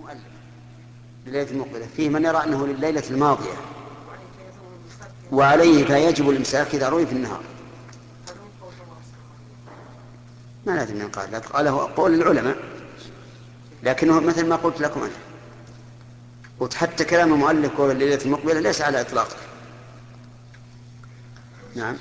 المؤلف لليلة المقبلة، فيه من يرى أنه لليلة الماضية، وعليه فيجب الإمساك إذا روي في النهار. ما لازم ينقال، لا قاله قول العلماء، لكنه مثل ما قلت لكم أنا، قلت حتى كلام المؤلف قول الليلة المقبلة ليس على إطلاقه. نعم.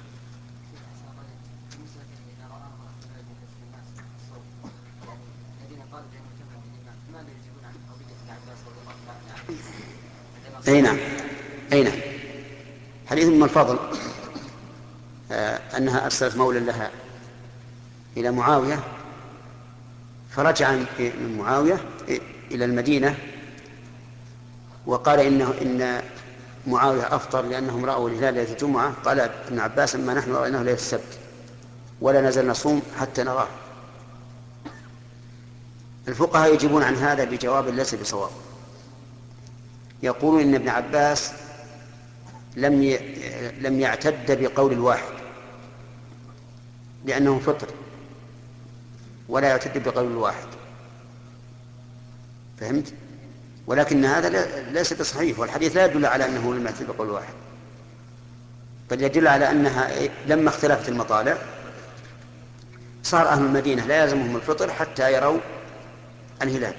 أي نعم، أي نعم. حديث أم الفضل أنها أرسلت مولا لها إلى معاوية، فرجع من معاوية إلى المدينة وقال إن معاوية أفطر لأنهم رأوا الهلال ليلة الجمعة. قال ابن عباس: أما نحن رأيناه ليلة السبت ولا نزل نصوم حتى نراه. الفقهاء يجيبون عن هذا بجواب ليس بصواب. يقولون إن ابن عباس لم يعتد بقول الواحد لأنه فطر، ولا يعتد بقول الواحد، فهمت؟ ولكن هذا ليس بصحيح، والحديث لا يدل على أنه لم يعتد بقول الواحد، بل يدل على أنها لما اختلفت المطالع صار أهل المدينة لا يلزمهم الفطر حتى يروا الهلال.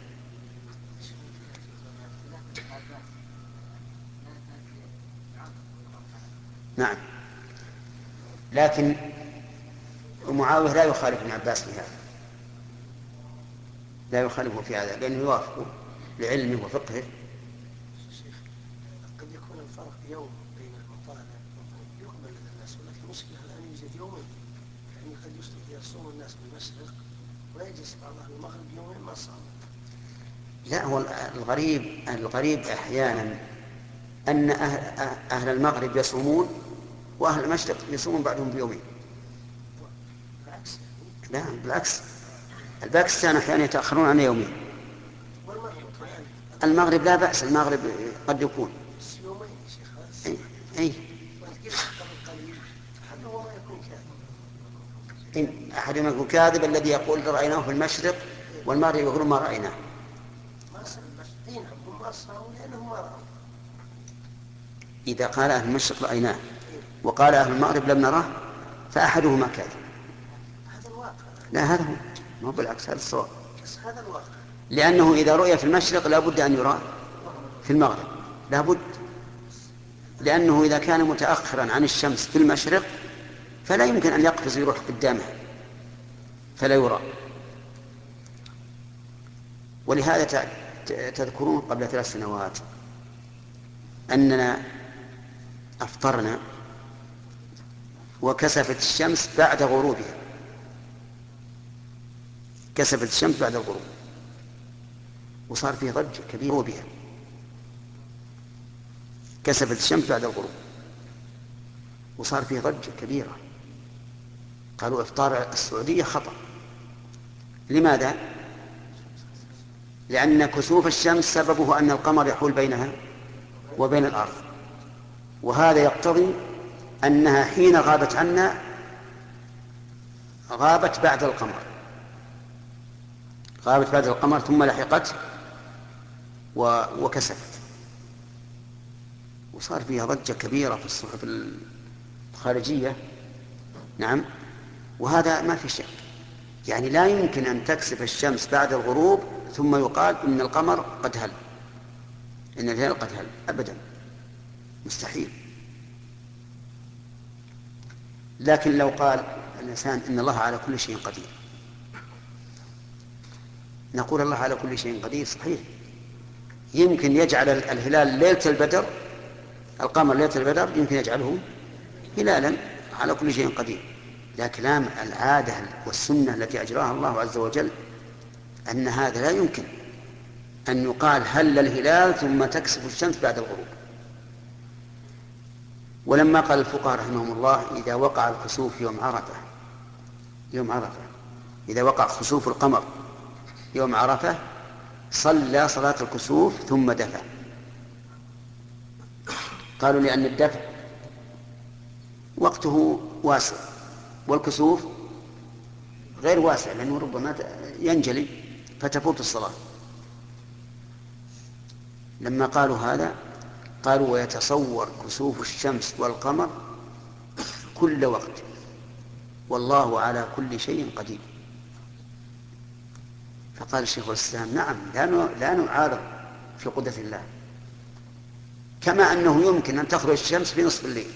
نعم، لكن معاوية لا يخالف ابن عباس في هذا، لا يخالفه في هذا لأنه يوافقه لعلمه وفقهه. قد يكون الفرق يوم بين المطالع يقبل لدى الناس، ولكن المشكلة الآن يوجد يومين، يعني قد يصوم الناس بالمشرق ويجلس بعضهم المغرب يومين ما صام. لا، هو الغريب أحيانا أن أهل المغرب يصومون وأهل المشرق يصومون بعدهم بيومين. لا بالعكس، الباكستان أحيانا يتأخرون عن يومين. المغرب لا بأس، المغرب قد يكون أي أحدهم يكون كاذب الذي يقول رأيناه في المشرق والمغرب يقول ما رأيناه. إذا قال أهل المشرق رأيناه وقال أهل المغرب لم نراه فأحدهما كاذب. لا، هذا هو، ما هو بالعكس، هذا الصواب. لأنه إذا رؤي في المشرق لا بد أن يرى في المغرب، لا بد، لأنه إذا كان متأخرا عن الشمس في المشرق فلا يمكن أن يقفز يروح قدامه فلا يرى. ولهذا تذكرون قبل 3 سنوات أننا أفطرنا وكسفت الشمس بعد غروبها، كسفت الشمس بعد الغروب وصار فيه ضجة كبيرة بها. كسفت الشمس بعد الغروب وصار فيه ضجة كبيرة، قالوا إفطار السعودية خطأ. لماذا؟ لأن كسوف الشمس سببه أن القمر يحول بينها وبين الأرض، وهذا يقتضي أنها حين غابت عنا غابت بعد القمر، غابت بعد القمر ثم لحقت وكسفت، وصار فيها ضجة كبيرة في الصحف الخارجية. نعم، وهذا ما في شك، يعني لا يمكن أن تكسف الشمس بعد الغروب ثم يقال إن القمر قد هل، إن الهلال قد هل، أبدا، مستحيل. لكن لو قال الإنسان إن الله على كل شيء قدير، نقول الله على كل شيء قدير صحيح، يمكن يجعل الهلال ليلة البدر، القمر ليلة البدر يمكن يجعله هلالا على كل شيء قدير، لكن العادة والسنة التي أجراها الله عز وجل أن هذا لا يمكن أن يقال هل الهلال ثم تكسف الشمس بعد الغروب. ولما قال الفقهاء رحمهم الله إذا وقع الخسوف يوم عرفة، إذا وقع خسوف القمر يوم عرفة صلى صلاة الكسوف ثم دفع. قالوا لأن الدفع وقته واسع والكسوف غير واسع، لأنه ربما ينجلي فتفوت الصلاة. لما قالوا هذا قالوا ويتصور كسوف الشمس والقمر كل وقت والله على كل شيء قدير. فقال الشيخ الإسلام نعم لا نعارض في قدرة الله، كما أنه يمكن أن تخرج الشمس في نصف الليل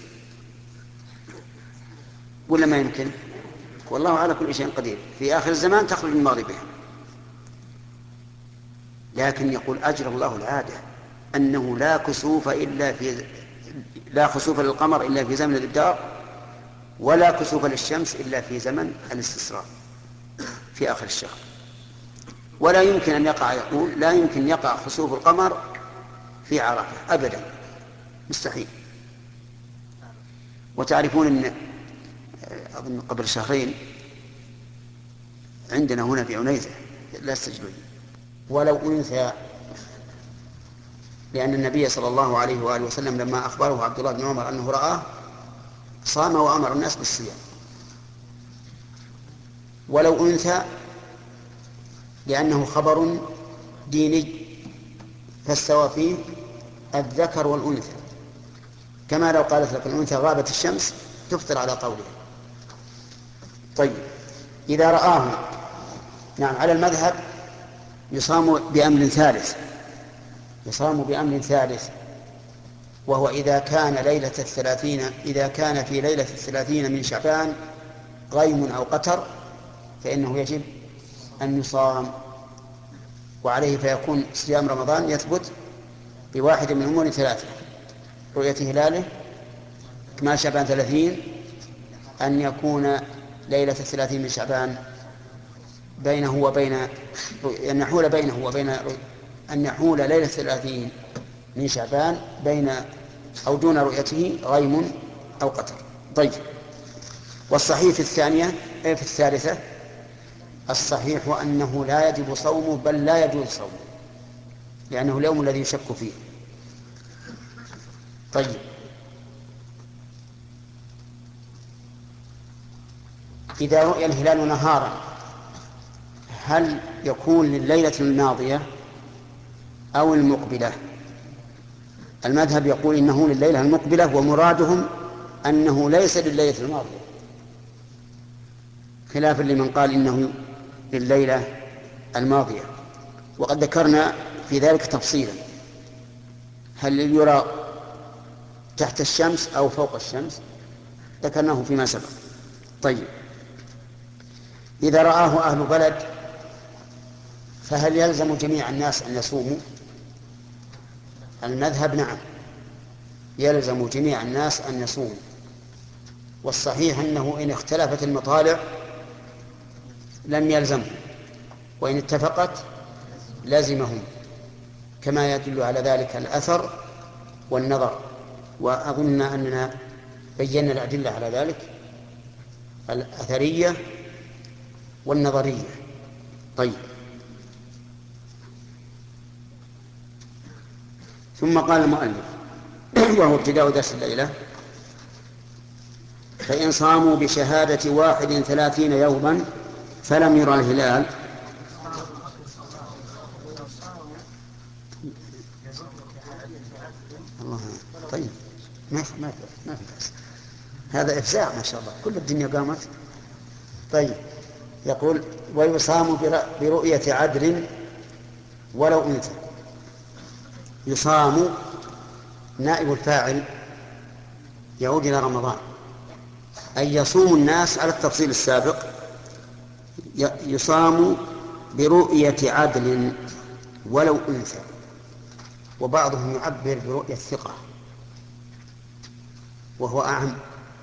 ولا ما يمكن؟ والله على كل شيء قدير، في آخر الزمان تخرج من مغربها. لكن يقول أجرى الله العادة أنه لا خسوف للقمر إلا في زمن الإبدار، ولا كسوف للشمس إلا في زمن الاستسراء في آخر الشهر. ولا يمكن أن يقع، يقول لا يمكن يقع خسوف القمر في عرفة أبدا، مستحيل. وتعرفون أن أظن قبل شهرين عندنا هنا في عنيزة لا استجلوا ولو أنثى، لأن النبي صلى الله عليه وآله وسلم لما أخبره عبد الله بن عمر أنه رآه صام وأمر الناس بالصيام. ولو أنثى لأنه خبر ديني فاستوى فيه الذكر والأنثى، كما لو قالت لك الأنثى غابت الشمس تفطر على قولها. طيب إذا رآه نعم على المذهب يصام بأمر ثالث، وهو إذا كان في ليلة 30 من شعبان غيم أو قتر فإنه يجب أن يصام، وعليه فيكون صيام رمضان يثبت بواحد من أمور ثلاثة: رؤية هلاله، إكمال شعبان 30، أن يكون ليلة 30 من شعبان أن يحول ليلة 30 من شعبان بين أو دون رؤيته غيم أو قتر. طيب، والصحيح في الثالثة الصحيح أنه لا يجب صومه بل لا يجوز صومه، لأنه اليوم الذي يشك فيه. طيب، إذا رؤي الهلال نهارا هل يكون لليلة الماضية أو المقبلة؟ المذهب يقول إنه لليلة المقبلة، ومرادهم أنه ليس لليلة الماضية، خلافا لمن قال إنه لليلة الماضية. وقد ذكرنا في ذلك تفصيلا، هل يرى تحت الشمس أو فوق الشمس، ذكرناه فيما سبق. طيب، إذا رآه أهل بلد فهل يلزم جميع الناس أن يصوموا؟ المذهب نعم، يلزم جميع الناس أن يصوموا، والصحيح أنه إن اختلفت المطالع لم يلزمهم، وإن اتفقت لازمهم، كما يدل على ذلك الأثر والنظر، وأظن أننا بينا الأدلة على ذلك، الأثرية والنظرية. طيب، ثم قال المؤلف وهو ابتداء درس الليلة: فإن صاموا بشهادة 31 يوما فلم يرى الهلال الله. طيب، ما في بأس، هذا إفزاع ما شاء الله، كل الدنيا قامت. طيب، يقول: ويصام برؤية عدل ولو أنثى. يصام نائب الفاعل يعود إلى رمضان، أي يصوم الناس على التفصيل السابق. يصام برؤية عدل ولو أنثى، وبعضهم يعبر برؤية ثقة وهو أعم.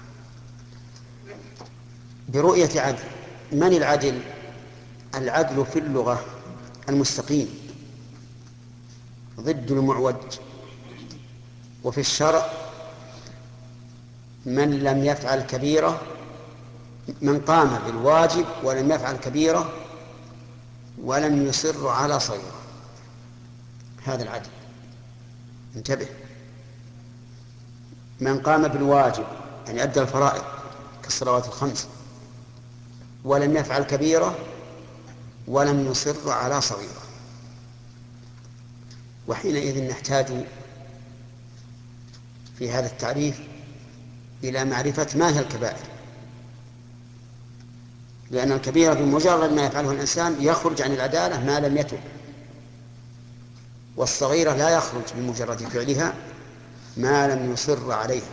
برؤية عدل، من العدل؟ العدل في اللغة المستقيم ضد المعوج، وفي الشرع من لم يفعل كبيرة، من قام بالواجب ولم يفعل كبيرة ولم يصر على صغيرة، هذا العدل. انتبه، من قام بالواجب يعني أدى الفرائض كالصلوات الخمس ولم يفعل كبيرة ولم يصر على صغيرة. وحينئذ نحتاج في هذا التعريف إلى معرفة ما هي الكبائر، لأن الكبيرة بمجرد ما يفعله الإنسان يخرج عن العدالة ما لم يتب، والصغيرة لا يخرج بمجرد فعلها ما لم يصر عليها.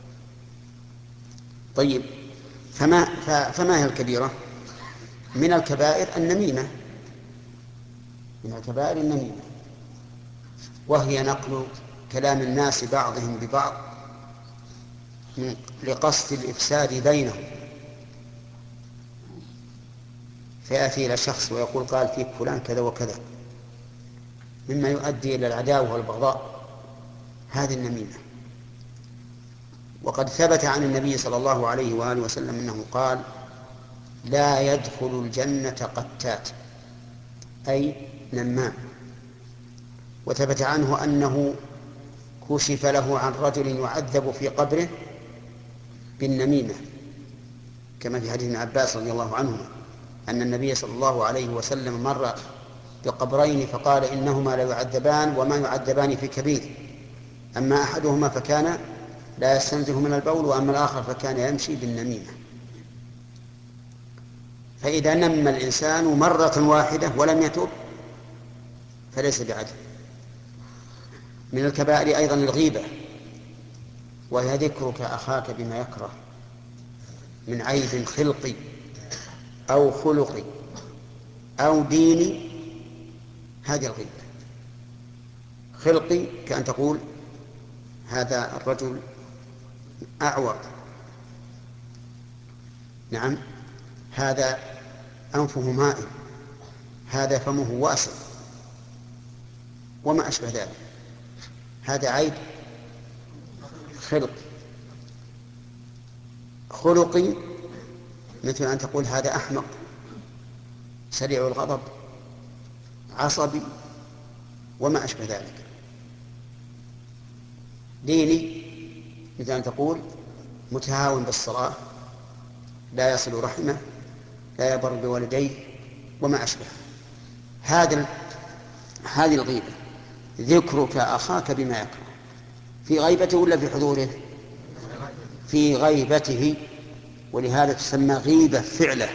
طيب، فما هي الكبيرة؟ من الكبائر النميمة، من الكبائر النميمة، وهي نقل كلام الناس بعضهم ببعض لقصد الإفساد بينهم، فيأتي إلى شخص ويقول قال فيك فلان كذا وكذا، مما يؤدي إلى العداوة والبغضاء، هذه النميمة. وقد ثبت عن النبي صلى الله عليه وآله وسلم أنه قال لا يدخل الجنة قتات، أي نمام. وثبت عنه أنه كشف له عن رجل يعذب في قبره بالنميمة، كما في حديث ابن عباس رضي الله عنهما أن النبي صلى الله عليه وسلم مر بقبرين فقال إنهما لا يعذبان وما يعذبان في كبير، أما أحدهما فكان لا يستنزه من البول، وأما الآخر فكان يمشي بالنميمة. فإذا نم الإنسان مرة واحدة ولم يتب فليس بعدل. من الكبائر أيضا الغيبة، وهي ذكرك أخاك بما يكره من عيب خلقي أو خلقي أو ديني، هذه الغيبة. خلقي كأن تقول هذا الرجل أعور، نعم، هذا أنفه مائل، هذا فمه واسع، وما أشبه ذلك، هذا عيب خلقي. خلقي مثل أن تقول هذا أحمق، سريع الغضب، عصبي، وما أشبه ذلك. ديني مثل أن تقول متهاون بالصلاة، لا يصل رحمه، لا يبر بوالديه، وما أشبه. هذه الغيبة، ذكرك أخاك بما يكره، في غيبته ولا في حضوره؟ في غيبته، ولهذا تسمى غيبة فعلة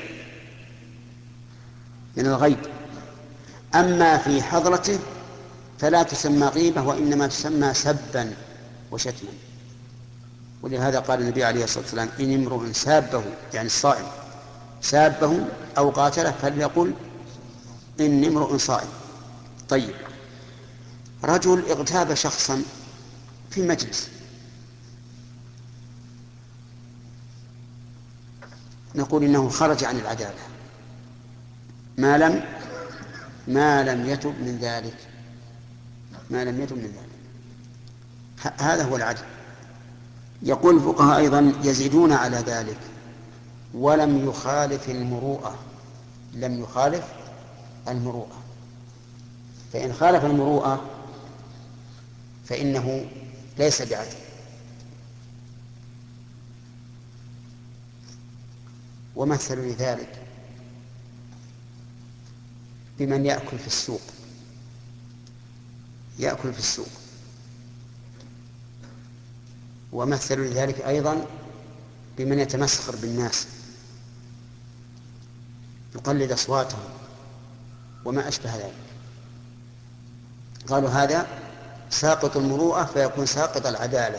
من الغيب. أما في حضرته فلا تسمى غيبة، وإنما تسمى سبا وشتما. ولهذا قال النبي عليه الصلاة والسلام إن امرؤ سابه، يعني الصائم، سابه أو قاتله فليقل إن امرؤ صائم. طيب، رجل اغتاب شخصا في مجلس، نقول إنه خرج عن العدالة ما لم يتب من ذلك، ما لم يتب من ذلك. هذا هو العدل. يقول الفقهاء أيضا يزيدون على ذلك ولم يخالف المروءة، لم يخالف المروءة. فإن خالف المروءة فإنه ليس بعدل. ومثل لذلك بمن يأكل في السوق، يأكل في السوق. ومثل لذلك أيضا بمن يتمسخر بالناس، يقلد أصواتهم وما أشبه ذلك. قالوا هذا ساقط المروءة فيكون ساقط العدالة.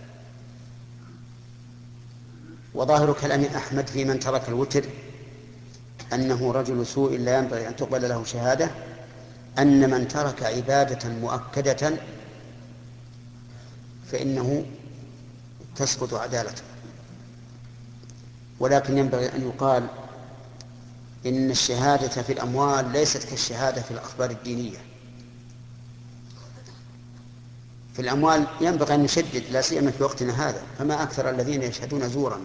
وظاهر كلام أحمد في من ترك الوتر أنه رجل سوء لا ينبغي أن تقبل له شهادة، أن من ترك عبادة مؤكدة فإنه تسقط عدالته. ولكن ينبغي أن يقال إن الشهادة في الأموال ليست كالشهادة في الأخبار الدينية. في الأموال ينبغي أن نشدد، لا سيما في وقتنا هذا، فما أكثر الذين يشهدون زورا.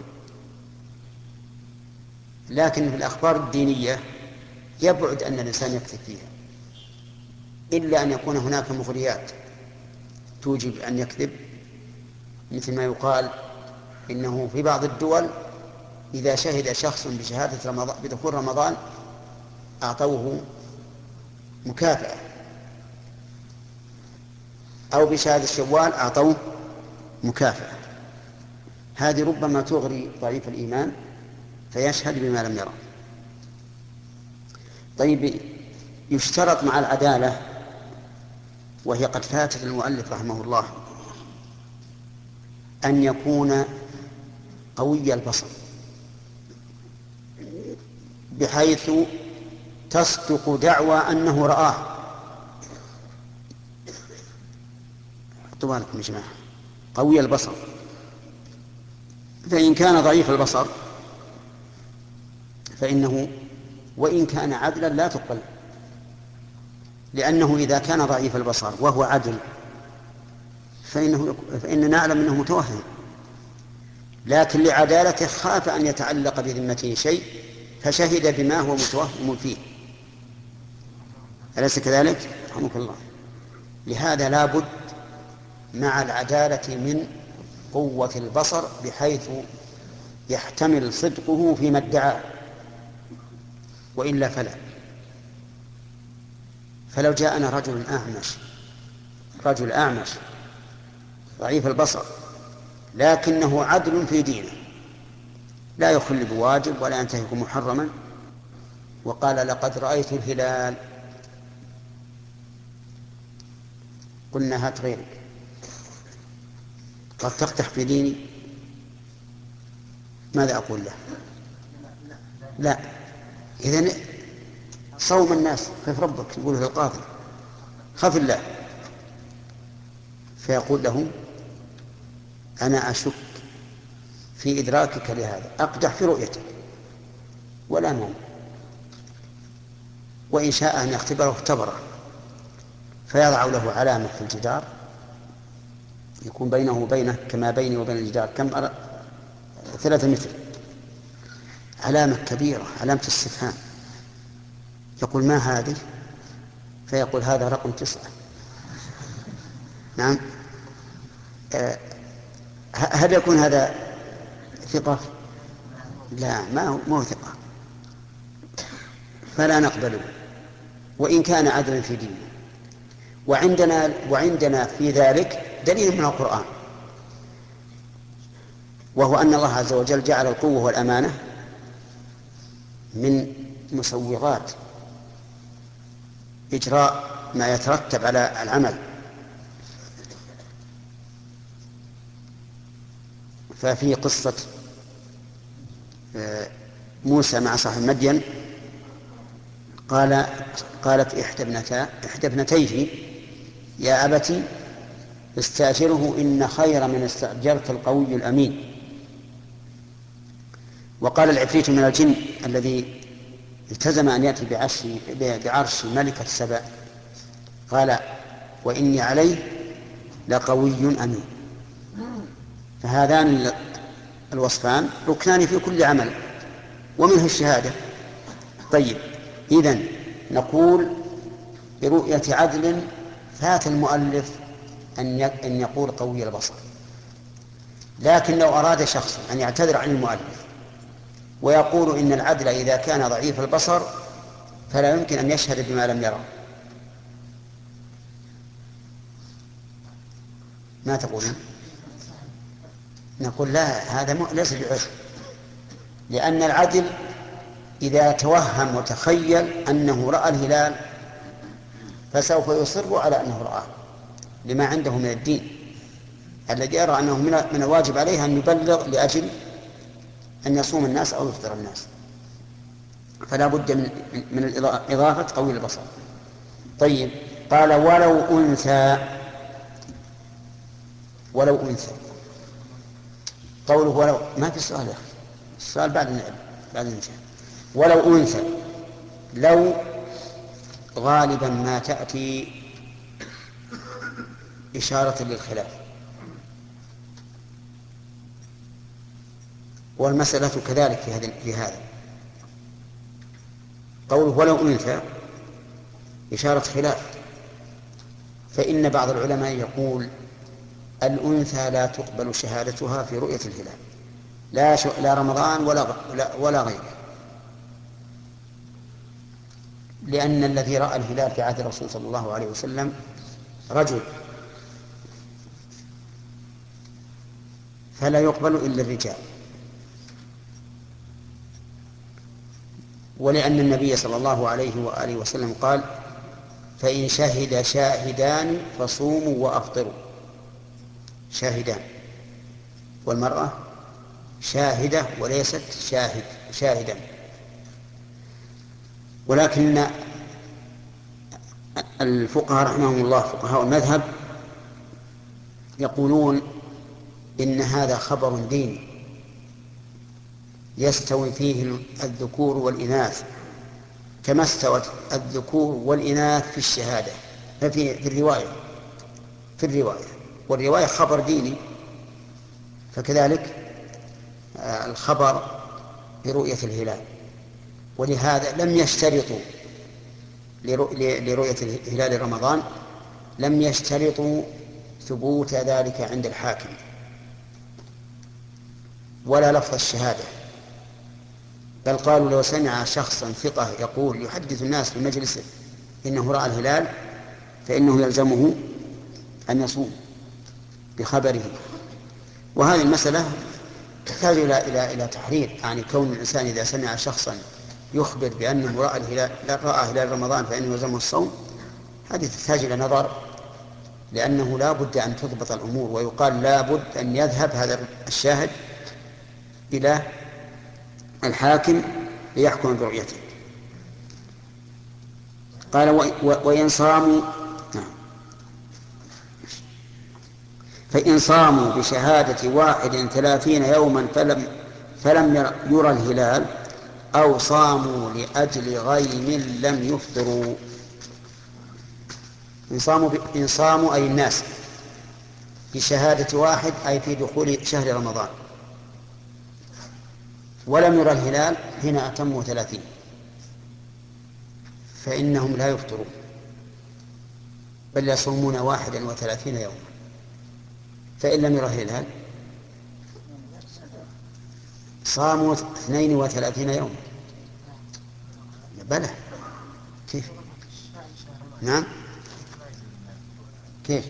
لكن في الأخبار الدينية يبعد أن الإنسان يكذب فيها، إلا أن يكون هناك مغريات توجب أن يكذب، مثل ما يقال إنه في بعض الدول إذا شهد شخص بشهادة رمضان بدخول رمضان أعطوه مكافأة، أو بشهادة شوال أعطوه مكافأة. هذه ربما تغري ضعيف الإيمان فيشهد بما لم يرى. طيب، يشترط مع العدالة، وهي قد فاتت المؤلف رحمه الله، أن يكون قوي البصر بحيث تصدق دعوى أنه رآه. حطوا بالكم يا جماعة، قوي البصر. فإن كان ضعيف البصر فإنه وإن كان عدلا لا تقبل، لأنه إذا كان ضعيف البصر وهو عدل فإننا نعلم أنه متوهم، لكن لعدالته خاف أن يتعلق بذمته شيء فشهد بما هو متوهم فيه. أليس كذلك؟ رحمك الله. لهذا لا بد مع العدالة من قوة البصر بحيث يحتمل صدقه فيما ادعاه، وإلا فلو جاءنا رجل أعمش ضعيف البصر لكنه عدل في دينه، لا يخل بواجب ولا ينتهك محرما، وقال لقد رأيت الهلال، قلنا هات غيرك، قد تقتح في ديني، ماذا أقول له؟ لا. إذن صوم الناس، خف ربك، يقول للقاضي خف الله، فيقول له أنا أشك في إدراكك لهذا، أقدح في رؤيتك ولا مانع، وإن شاء أن يختبره اختبره، فيضع له علامة في الجدار يكون بينه وبينه كما بيني وبين الجدار 3 متر، علامة كبيرة، علامة استفهام. يقول ما هذه؟ فيقول هذا رقم 9. نعم. هل يكون هذا ثقة؟ لا، ما هو ثقة، فلا نقبله وإن كان عدلا في دينه. وعندنا في ذلك دليل من القرآن، وهو أن الله عز وجل جعل القوة والأمانة من مسوغات إجراء ما يترتب على العمل. ففي قصة موسى مع صاحب مدين قالت إحدى ابنتيه يا أبت استأجره إن خير من استأجرت القوي الأمين. وقال العفريت من الجن الذي التزم أن يأتي بعرش ملكة سبأ قال وإني عليه لقوي أمين. فهذان الوصفان ركنان في كل عمل، ومنه الشهادة. طيب، إذن نقول برؤية عدل فات المؤلف أن يقول قوي البصر، لكن لو أراد شخص أن يعتذر عن المؤلف ويقول إن العدل إذا كان ضعيف البصر فلا يمكن أن يشهد بما لم يرى، ما تقولون؟ نقول لا، هذا ليس بعذر، لأن العدل إذا توهم وتخيل أنه رأى الهلال فسوف يصر على أنه رآه لما عنده من الدين، الذي يرى أنه من الواجب عليه أن يبلغ لأجل أن يصوم الناس أو يفطر الناس، فلا بد من إضافة قوي البصر. طيب، قال ولو أنثى. قوله ولو ما في سؤال يا أخي، السؤال بعد الانتهاء. ولو أنثى، لو غالبا ما تأتي إشارة للخلاف، والمسألة كذلك في هذا. قوله ولو أنثى إشارة خلاف، فإن بعض العلماء يقول الأنثى لا تقبل شهادتها في رؤية الهلال، لا رمضان ولا غيره، لأن الذي رأى الهلال في عهد الرسول صلى الله عليه وسلم رجل فلا يقبل إلا الرجال. ولأن النبي صلى الله عليه وآله وسلم قال: فإن شهد شاهدان فصوموا وأفطروا. شاهدان، والمرأة شاهدة وليست شاهدا. ولكن الفقهاء رحمهم الله، فقهاء المذهب، يقولون إن هذا خبر ديني يستوي فيه الذكور والإناث كما استوت الذكور والإناث في الشهادة، في الرواية، والرواية خبر ديني، فكذلك الخبر برؤية الهلال. ولهذا لم يشترطوا لرؤية الهلال رمضان، لم يشترطوا ثبوت ذلك عند الحاكم ولا لفظ الشهادة، بل قالوا لو سمع شخصا ثقة يقول يحدث الناس في مجلسه إنه رأى الهلال فإنه يلزمه أن يصوم بخبره. وهذه المسألة تحتاج إلى تحرير، يعني كون الإنسان إذا سمع شخصا يخبر بأنه رأى هلال رمضان فإنه يلزمه الصوم، هذه تحتاج إلى نظر، لأنه لا بد أن تضبط الأمور، ويقال لا بد أن يذهب هذا الشاهد إلى الحاكم ليحكم برؤيته. قال: وإن صاموا، فإن صاموا بشهادة 31 يوما فلم يرى الهلال، أو صاموا لأجل غيم لم يفطروا. إن صاموا أي الناس بشهادة 1 أي في دخول شهر رمضان، ولم يرى الهلال هنا أتموا 30، فإنهم لا يفطرون بل يصومون 31 يوما. فإن لم يرى الهلال صاموا 32 يوما. بلى، كيف؟ نعم، كيف؟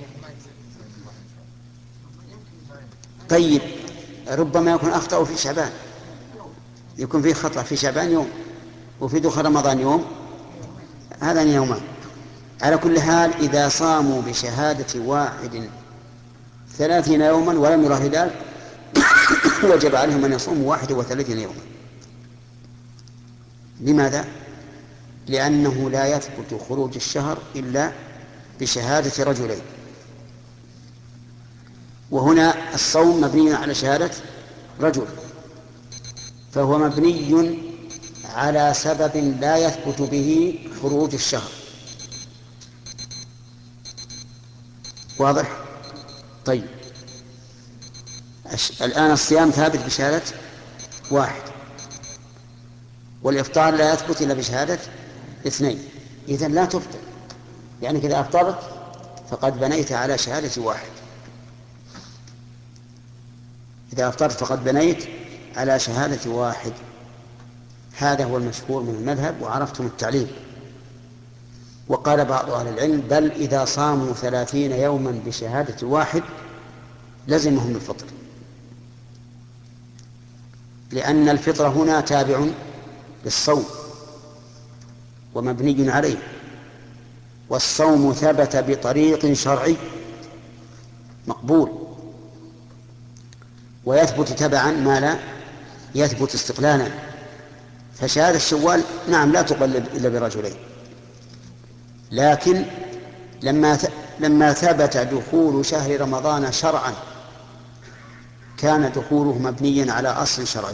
طيب، ربما يكون أخطأوا في شعبان، يكون فيه خطأ في شعبان يوم وفي دخول رمضان يوم، هذا يومان. على كل حال إذا صاموا بشهادة 31 يوما ولم يرى الهلال وجب عليهم أن يصوموا 31 يوما. لماذا؟ لأنه لا يثبت خروج الشهر إلا بشهادة رجلين، وهنا الصوم مبني على شهادة رجل، فهو مبني على سبب لا يثبت به خروج الشهر. واضح؟ طيب، الآن الصيام ثابت بشهادة 1، والإفطار لا يثبت إلا بشهادة 2، إذن لا تفطر، يعني إذا أفطرت فقد بنيت على شهادة 1. إذا أفطرت فقد بنيت على شهادة 1. هذا هو المشهور من المذهب، وعرفتم التعليل. وقال بعض أهل العلم: بل إذا صاموا 30 يوما بشهادة 1 لزمهم الفطر، لأن الفطر هنا تابع للصوم ومبني عليه، والصوم ثبت بطريق شرعي مقبول، ويثبت تبعا ما لا يثبت استقلالا. فشهادة شوال نعم لا تقبل إلا برجلين، لكن لما ثبت دخول شهر رمضان شرعا كان دخوله مبنيا على أصل شرعي،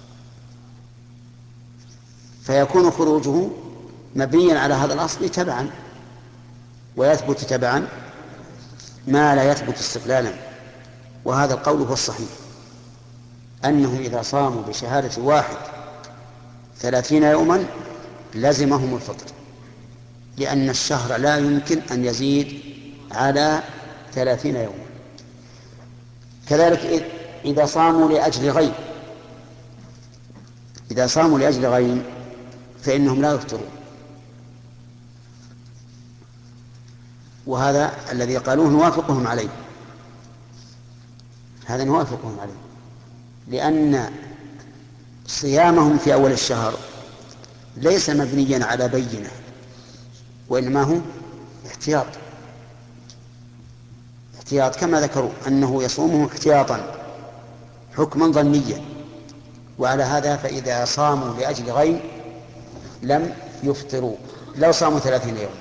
فيكون خروجه مبنيا على هذا الأصل تبعا، ويثبت تبعا ما لا يثبت استقلالا. وهذا القول هو الصحيح، أنهم إذا صاموا بشهادة 31 يوما لزمهم الفطر، لأن الشهر لا يمكن أن يزيد على 30 يوما. كذلك إذا صاموا لأجل غيم فإنهم لا يفطرون، وهذا الذي قالوه نوافقهم عليه. هذا نوافقهم عليه، لأن صيامهم في أول الشهر ليس مبنيا على بينة، وإنما هو احتياط كما ذكروا أنه يصومه احتياطا حكما ظنيا. وعلى هذا فإذا صاموا لأجل غيم لم يفطروا لو صاموا 30 يوما.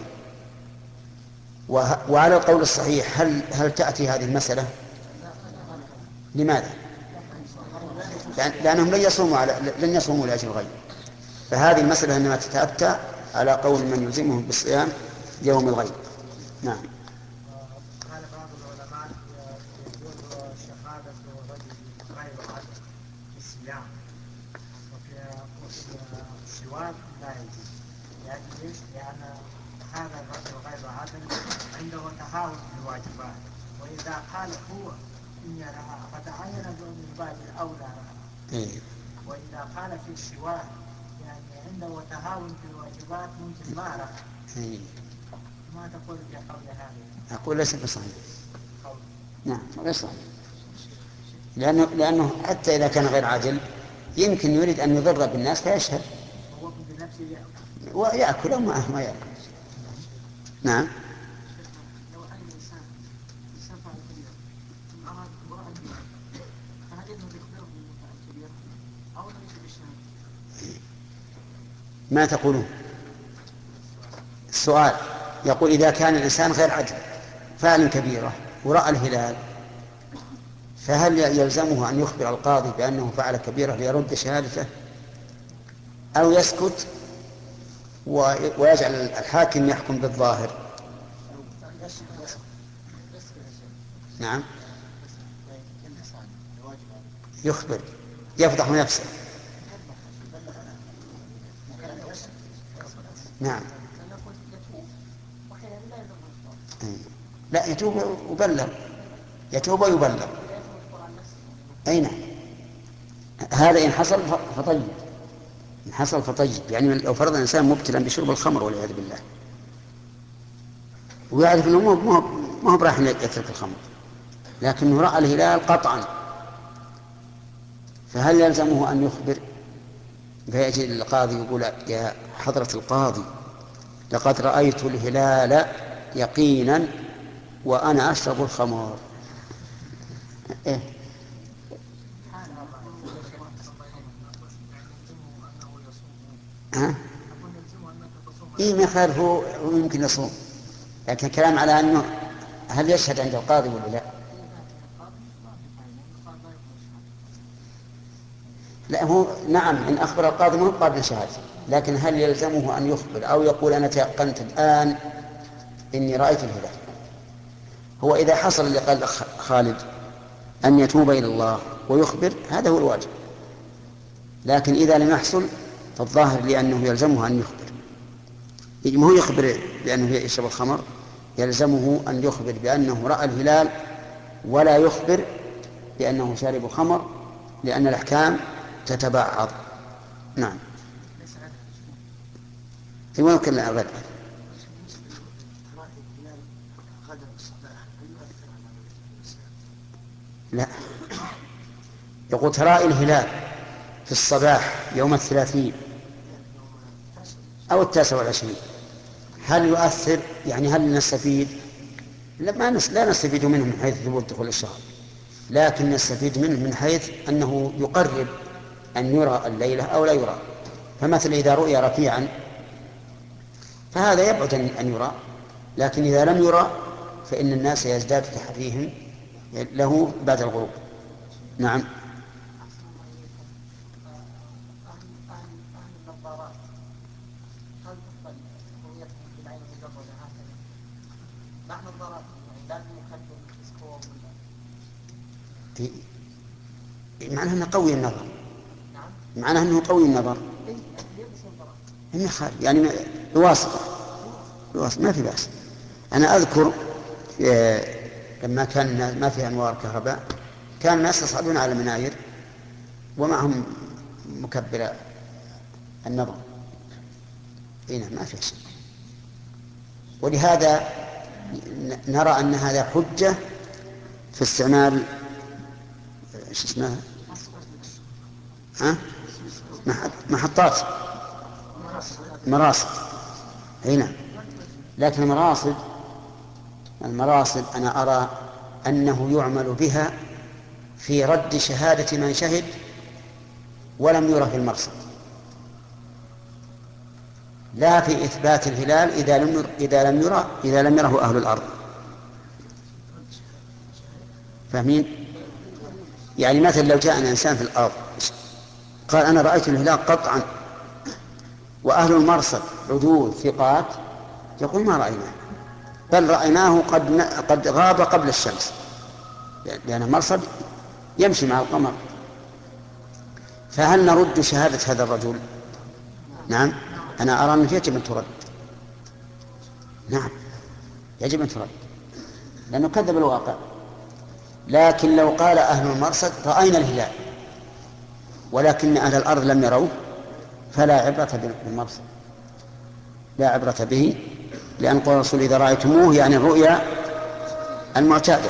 وعلى القول الصحيح هل تأتي هذه المسألة؟ لماذا؟ لأنهم لن يصوموا لأجل الغيب، فهذه المسألة إنما تتأتى على قول من يلزمهم بالصيام يوم الغيب. نعم. قال بعض العلماء يجوز شهادة الرجل غير عدل في الصيام، وفي السواك لا يجوز. يعني ليش؟ لأن هذا الرجل غير عدل عنده تهاون في الواجبات، وإذا قال هو إني رأى فتعين من باب الأولى رأى. وإذا قال في السواك يعني عنده تهاون في الواجبات ممكن ما رأى. ما تقول في قول هذا؟ أقول ليس بصحيح. نعم غير صحيح، لأنه حتى إذا كان غير عادل يمكن يريد أن يضر بالناس فيشهد هو بنفسه ويأكل ما يأكل. نعم. لو أي إنسان فعل كبيرة ثم أراد امرأة فهل يذهب يخبره بالمفعل الكبير أو ليس بالشهادة؟ ما تقولون؟ السؤال يقول إذا كان الإنسان غير عدل فعل كبيرة ورأى الهلال، فهل يلزمه أن يخبر القاضي بأنه فعل كبيرة ليرد شهادته، أو يسكت ويجعل الحاكم يحكم بالظاهر؟ نعم يخبر، يفضح نفسه. نعم لا يتوب ويبلغ، يتوب ويبلغ. أين هذا إن حصل فطيب، إن حصل فطيب. يعني لو فرض الإنسان مبتلا بشرب الخمر والعياذ بالله ويعرف أنه ما هو براح يترك الخمر، لكنه رأى الهلال قطعا، فهل يلزمه أن يخبر؟ فيأتي القاضي يقول يا حضرة القاضي لقد رأيت الهلال يقينا وأنا أشرب الخمر. إيه؟ ها؟ إيه ما خالف، هو يمكن يصوم، لكن كلام على أنه هل يشهد عند القاضي ولا لا؟ لا هو نعم إن أخبر القاضي ما هو قابل شهادة، لكن هل يلزمه أن يخبر أو يقول أنا تيقنت الآن إني رأيت الهلال؟ هو إذا حصل اللي قال خالد أن يتوب إلى الله ويخبر هذا هو الواجب، لكن إذا لم يحصل فالظاهر لأنه يلزمه أن يخبر. ما هو يخبر بأنه يشرب الخمر، يلزمه أن يخبر بأنه رأى الهلال ولا يخبر بأنه شارب الخمر، لأن الأحكام تتبعض. نعم. يمكن لا لا يقول ترى الهلال في الصباح يوم 30 أو 29 هل يؤثر؟ يعني هل نستفيد؟ لا نستفيد منه من حيث ثبوت دخول الشهر، لكن نستفيد منه من حيث أنه يقرب أن يرى الليلة أو لا يرى. فمثل إذا رؤي رفيعا فهذا يبعد أن يرى، لكن إذا لم يرى فإن الناس يزداد تحريهم له بعد الغروب. نعم. معناه أنه قوي النظر، معناه أنه قوي النظر يعني بواسطة ما في بأس. أنا أذكر لما كان ما في أنوار كهرباء كان الناس يصعدون على المناير ومعهم مكبر النظر، هنا ما في شيء. ولهذا نرى أن هذا حجة في استعمال ايش اسمها؟ ها؟ محطات مراصد. هنا لكن المراصد أنا أرى أنه يعمل بها في رد شهادة من شهد ولم يره في المرصد، لا في إثبات الهلال إذا لم يره أهل الأرض. فاهمين؟ يعني مثلا لو جاء إنسان في الأرض قال أنا رأيت الهلال قطعا، وأهل المرصد عدول ثقات يقول ما رأيناه، بل رأيناه قد غاب قبل الشمس، لأن المرصد يمشي مع القمر. فهل نرد شهادة هذا الرجل؟ نعم، أنا أرى أنه يجب أن ترد. نعم يجب أن ترد لأنه كذب الواقع. لكن لو قال أهل المرصد رأينا الهلال ولكن أهل الأرض لم يروه فلا عبرة بالمرصد، لا عبرة به، لأن قول الرسول إذا رأيتموه يعني الرؤيا المعتادة.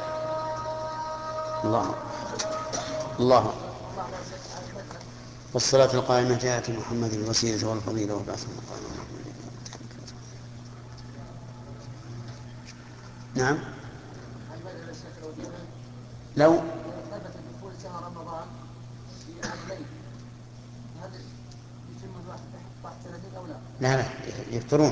الله والصلاة القائمة جاءت محمد الوسيلة والفضيلة وبعث المقام محمد. نعم لو ثبت دخول شهر رمضان في الليل هذا يتم الواحد بعد 30 أو لا؟ لا يفطرون.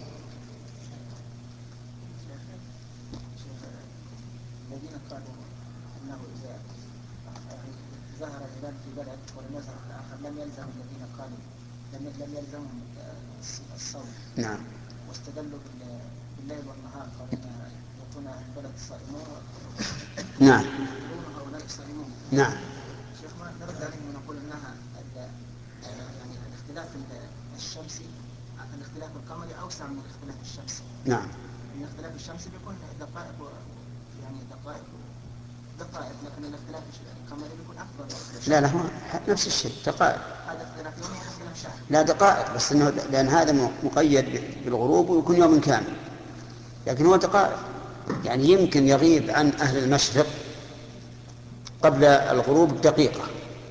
الذين قالوا انه اذا ظهر الهلال في بلد ولم يظهر في الاخر لم يلزم الذين قالوا لم يلزمهم الصوم. نعم. واستدلوا بالليل والنهار قالوا ان يكون اهل البلد صائمون. نعم. هؤلاء صائمون. نعم. شيخ ما نرد عليهم ونقول انها يعني الاختلاف الشمسي الاختلاف القمري اوسع من الاختلاف الشمسي. نعم. من اختلاف الشمسي بيكون دقائق يعني دقائق لكن الاختلاف القمري بيكون اكبر. لا هو نفس الشيء دقائق. هذا اختلاف يومي واختلاف شهر. لا دقائق بس انه لان هذا مقيد بالغروب ويكون يوم كامل، لكن هو دقائق. يعني يمكن يغيب عن اهل المشرق قبل الغروب بدقيقة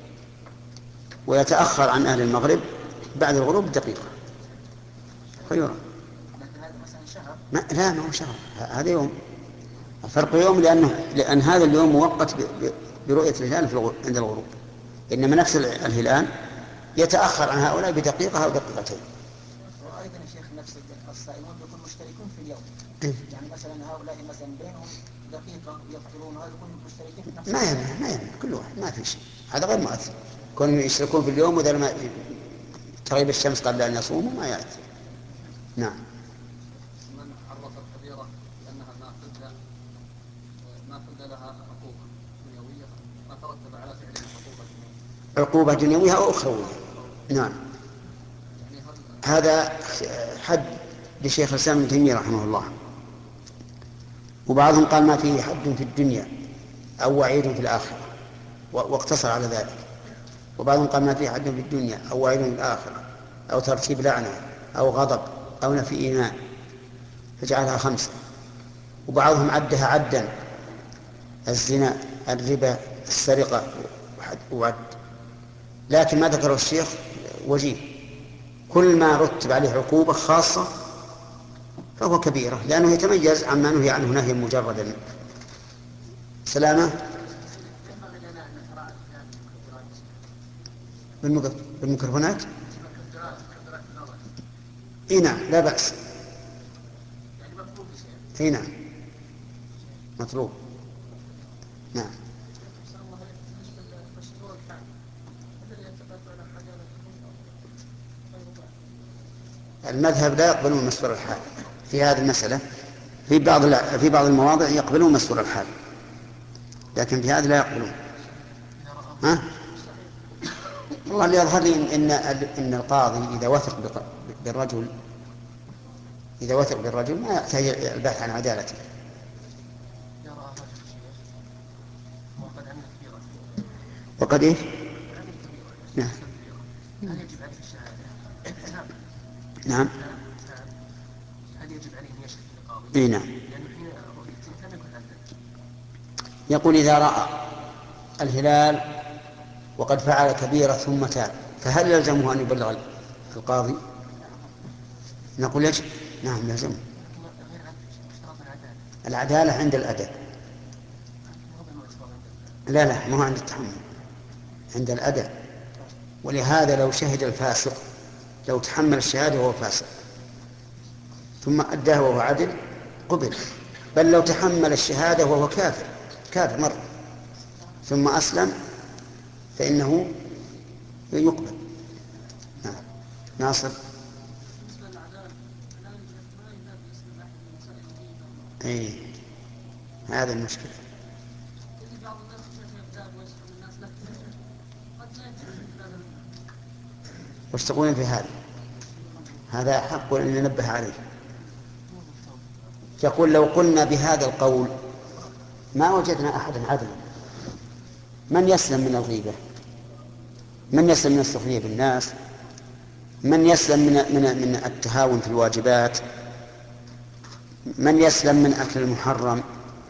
ويتأخر عن اهل المغرب بعد الغروب بدقيقة. خيرا. لكن هذا مثلا شهر. لا ما هو شهر، هذا يوم. الفرق يوم لأن هذا اليوم موقت برؤية الهلال عند الغروب، إنما نفس الهلال يتأخر عن هؤلاء بدقيقة أو دقيقتين. وأيضا يا شيخ نفس الصائمون يكونوا مشتركون في اليوم. يعني مثلا هؤلاء مثلا بينهم دقيقة يفطرون وهذا يكونوا مشتركين في نفس ما يمنع كل واحد ما في شيء، هذا غير مؤثر. كونوا يشتركون في اليوم وإذا ما تغيب الشمس قبل أن يصوموا ما يأتي. نعم. من عرف الكبيرة لأنها نافذة لها عقوبة دنيوية ما ترتب على فعل عقوبة دنيوية أو أخروية. نعم. هذا حد لشيخ الإسلام ابن تيمية رحمه الله، وبعضهم قال ما فيه حد في الدنيا أو وعيد في الآخرة واقتصر على ذلك، وبعضهم قال ما فيه حد في الدنيا أو وعيد في الآخرة أو ترتيب لعنة أو غضب أو نفي إيمان فجعلها 5، وبعضهم عدها عدا: الزنا، الربا، السرقة وعد. لكن ما ذكره الشيخ وجيه، كل ما رتب عليه عقوبة خاصة فهو كبيرة، لأنه يتميز عما نهي عنه نهيا مجردا. سلامة بالميكروفونات. نعم لا بأس. نعم مطلوب. نعم. المذهب لا يقبلون مسفر الحال في هذه المسألة، في بعض المواضع يقبلون مسفر الحال، لكن في هذا لا يقبلون. ها؟ والله اللي يظهر لي إن القاضي إذا وثق بالرجل ما يحتاج البحث عن عدالته. وقد إيه؟ نعم. نعم. هل يجب عليه أن يشهد القاضي؟ إيه نعم. يقول إذا رأى الهلال وقد فعل كبيرة ثم تاب، فهل يلزمه أن يبلغ القاضي؟ نقول يجب، نعم يلزمه. العدالة عند الأداء، لا ما هو عند التحمل، عند الأداء. ولهذا لو شهد الفاسق، لو تحمل الشهادة وهو فاسق ثم أداها وهو عدل قبل، بل لو تحمل الشهادة وهو كافر مرة ثم أسلم فإنه يقبل. نعم. ناصر. اي هذا المشكلة. وش تقولون في هذا حق أن ننبه عليه. يقول لو قلنا بهذا القول ما وجدنا أحدا عدلا. من يسلم من الغيبة؟ من يسلم من السخرية بالناس؟ من يسلم من التهاون في الواجبات؟ من يسلم من أكل المحرم؟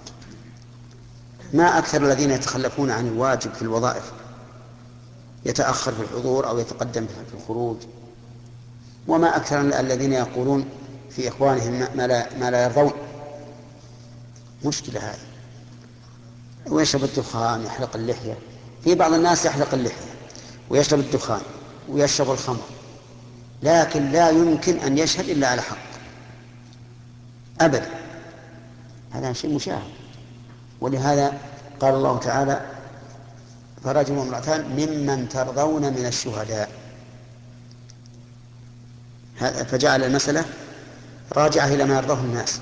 ما أكثر الذين يتخلفون عن الواجب في الوظائف، يتأخر في الحضور أو يتقدم في الخروج، وما أكثر الذين يقولون في إخوانهم ما لا يرضون. مشكلة هذه. ويشرب الدخان، يحلق اللحية. في بعض الناس يحلق اللحية ويشرب الدخان ويشرب الخمر، لكن لا يمكن أن يشهد إلا على حق أبدا. هذا شيء مشاهد. ولهذا قال الله تعالى: فرجل وامرأتان ممن ترضون من الشهداء. فجعل المسألة راجعة إلى ما يرضاه الناس.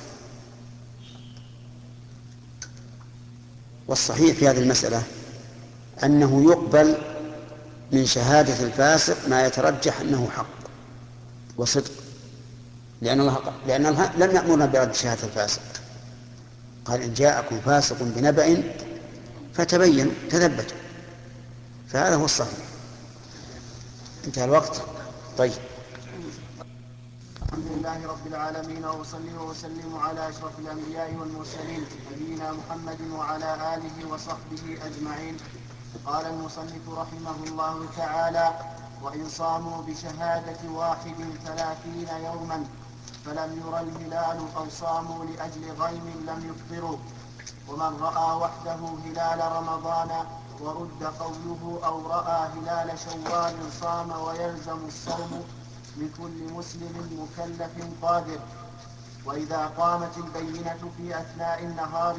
والصحيح في هذه المسألة أنه يقبل من شهادة الفاسق ما يترجح أنه حق وصدق، لأن الله لم يأمرنا برد شهادة الفاسق. قال: إن جاءكم فاسق بنبأ فتبينوا تثبتوا. فهذا هو الصحيح. انتهى الوقت. طيب. الحمد لله رب العالمين، وأصلي وأسلم على أشرف الأنبياء والمرسلين نبينا محمد وعلى آله وصحبه أجمعين. قال المصنف رحمه الله تعالى: وإن صاموا بشهادة واحد 30 يوما فلم ير الهلال أو صاموا لأجل غيم لم يفطروا. ومن رأى وحده هلال رمضان ورد قوله أو رأى هلال شوال صام ويلزم الصوم لكل مسلم مكلف قادر. وإذا قامت البينة في أثناء النهار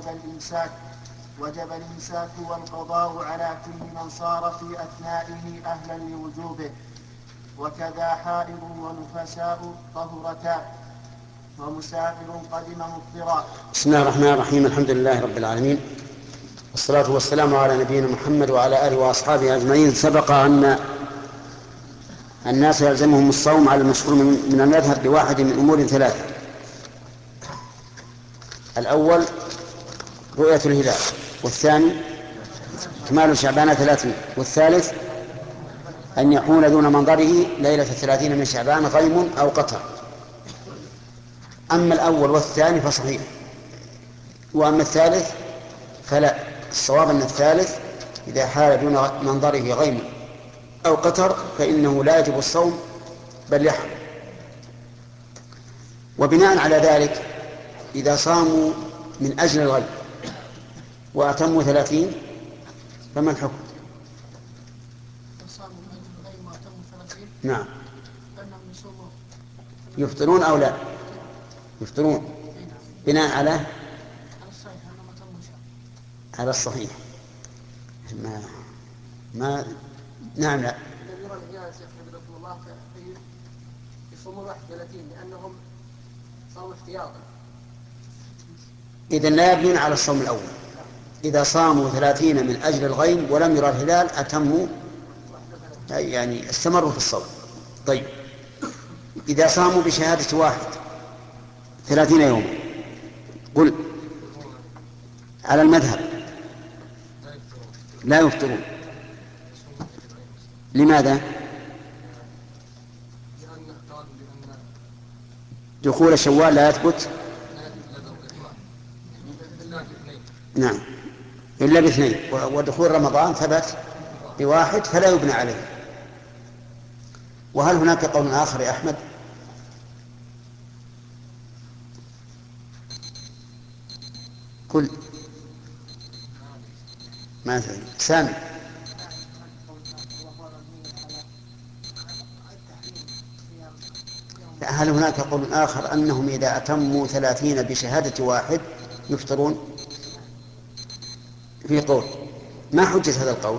وجب الإمساك والقضاء على كل من صار في أثنائه أهلا لوجوبه. وكذا حائض ونفساء طهرتا ومسافر قدم مفطرا. بسم الله الرحمن الرحيم. الحمد لله رب العالمين، والصلاة والسلام على نبينا محمد وعلى آله وأصحابه أجمعين. سبق أن الناس يلزمهم الصوم على المشهور من المذهب بواحد من أمور 3: الأول رؤية الهلال، والثاني كمال شعبان 30، والثالث أن يحول دون منظره ليلة 30 من شعبان غيم أو قطر. أما الأول والثاني فصحيح، وأما الثالث فلا. الصواب أن الثالث إذا حال دون منظره غيم أو قطر فإنه لا يجب الصوم بل يحرم. وبناء على ذلك إذا صاموا من أجل الغيم وأتموا 30 فما الحكم؟ نعم. يفطرون أو لا؟ يفطرون بناء على الصحيح. ما نعم. لا يصومون 31 لأنهم صاموا احتياطا. إذن لا يبنون على الصوم الأول. إذا صاموا 30 من أجل الغيم ولم يرى الهلال أتموا، يعني استمروا في الصوم. طيب، إذا صاموا بشهادة واحد 30 يوما قل على المذهب لا يفطرون. لماذا؟ دخول شوال لا يثبت. نعم. إلا باثنين، ودخول رمضان ثبت بواحد فلا يبنى عليه. وهل هناك قول آخر يا أحمد؟ قل ما أدري. سامي. هل هناك قول آخر أنهم إذا أتموا 30 بشهادة واحد يفطرون؟ في قول. ما حجة هذا القول؟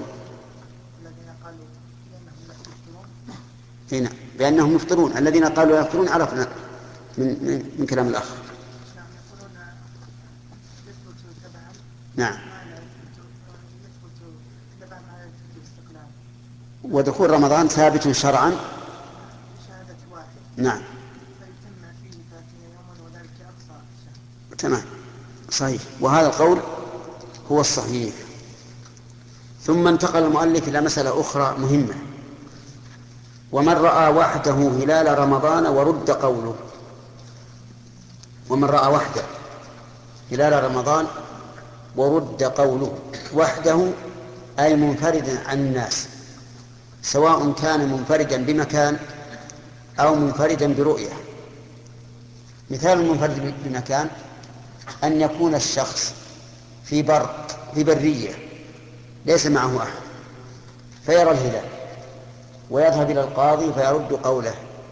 هنا بأنهم يفطرون. الذين قالوا يفطرون عرفنا من كلام الأخ. نعم. ودخول رمضان ثابت شرعا. نعم تمام صحيح، وهذا القول هو الصحيح. ثم انتقل المؤلف إلى مسألة أخرى مهمة: ومن رأى وحده هلال رمضان ورد قوله. ومن رأى وحده هلال رمضان ورد قوله. وحده أي منفردا عن الناس، سواء كان منفردا بمكان أو منفردا برؤية. مثال المنفرد بمكان أن يكون الشخص في برية ليس معه أحد فيرى الهلال ويذهب إلى القاضي فيرد قوله،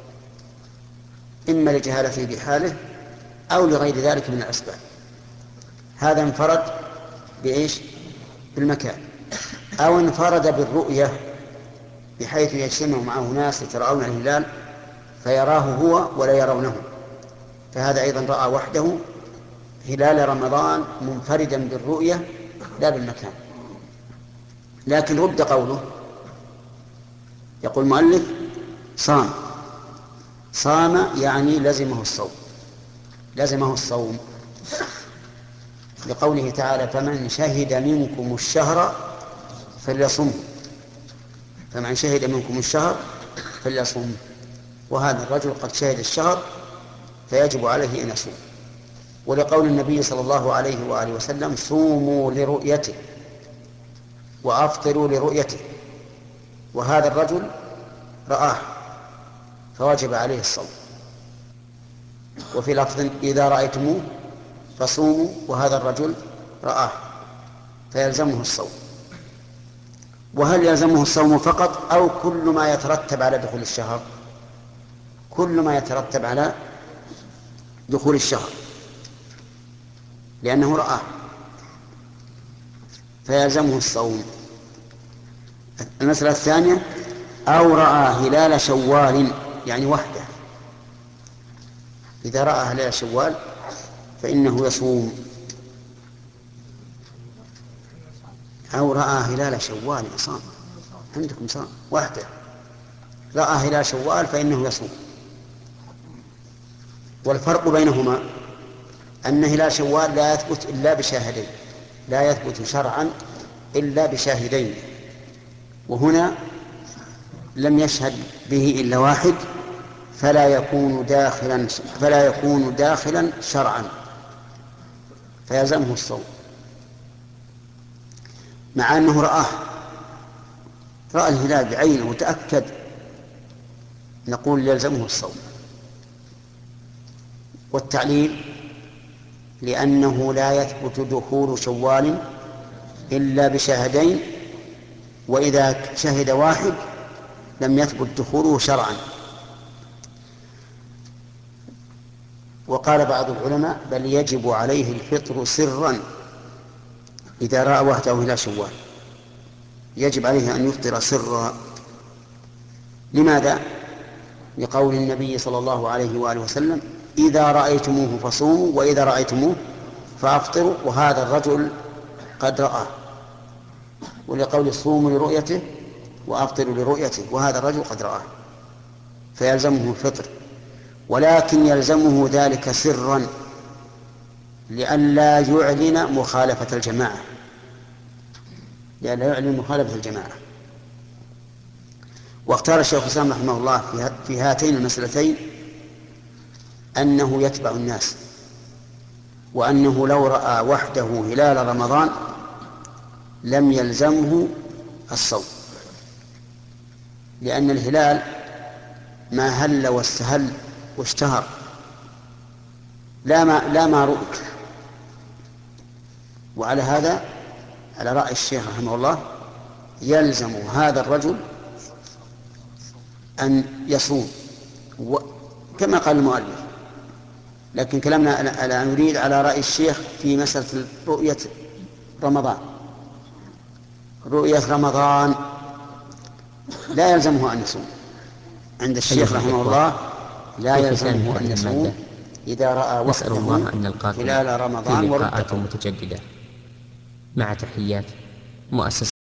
إما لجهالته بحاله أو لغير ذلك من الأسباب. هذا انفرد بإيش؟ بالمكان. أو انفرد بالرؤية بحيث يجتمع معه ناس يترون الهلال فيراه هو ولا يرونه، فهذا أيضا رأى وحده هلال رمضان منفردا بالرؤية لا بالمكان. لكن رد قوله، يقول المؤلف صام يعني لزمه الصوم لقوله تعالى: فمن شهد منكم الشهر فليصمه. فمن شهد منكم الشهر فليصمه، وهذا الرجل قد شهد الشهر فيجب عليه أن يصوم. ولقول النبي صلى الله عليه وآله وسلم: صوموا لرؤيته وأفطروا لرؤيته. وهذا الرجل رآه فواجب عليه الصوم. وفي لفظ: إذا رأيتموه فصوموا، وهذا الرجل رآه فيلزمه الصوم. وهل يلزمه الصوم فقط أو كل ما يترتب على دخول الشهر؟ كل ما يترتب على دخول الشهر، لأنه رآه فيلزمه الصوم. المسألة الثانية: أو رأى هلال شوال يعني وحده. إذا رأى هلال شوال فإنه يصوم. أو رأى هلال شوال صام، عندكم صام وحده، رأى هلال شوال فإنه يصوم. والفرق بينهما أن هلال شوال لا يثبت إلا بشاهدين، لا يثبت شرعا إلا بشاهدين، وهنا لم يشهد به إلا واحد فلا يكون داخلا شرعا فيلزمه الصوم، مع أنه رأى الهلال بعينه وتأكد، نقول يلزمه الصوم. والتعليل: لأنه لا يثبت دخول شوال إلا بشاهدين، وإذا شهد واحد لم يثبت دخوله شرعا. وقال بعض العلماء: بل يجب عليه الفطر سرا إذا رأى وحده هلال شوال، يجب عليه أن يفطر سرا. لماذا؟ لقول النبي صلى الله عليه وآله وسلم: إذا رأيتموه فصوموا وإذا رأيتموه فأفطروا، وهذا الرجل قد رأى. ولقول: صوموا لرؤيته وأفطروا لرؤيته، وهذا الرجل قد رآه فيلزمه الفطر، ولكن يلزمه ذلك سرا لئلا يعلن مخالفة الجماعة. واختار الشيخ الإسلام رحمه الله في هاتين المسألتين أنه يتبع الناس، وأنه لو رأى وحده هلال رمضان لم يلزمه الصوم، لأن الهلال ما هل واستهل واشتهر، لا ما رؤي. وعلى هذا على رأي الشيخ رحمه الله يلزم هذا الرجل أن يصوم كما قال المؤلف. لكن كلامنا لا نريد على رأي الشيخ في مسألة رؤية رمضان لا يلزمه أن يصوم. عند الشيخ رحمه الله لا يلزمه أن يصوم إذا رأى وحده خلال رمضان ورقاءات متجددة. مع تحيات مؤسسة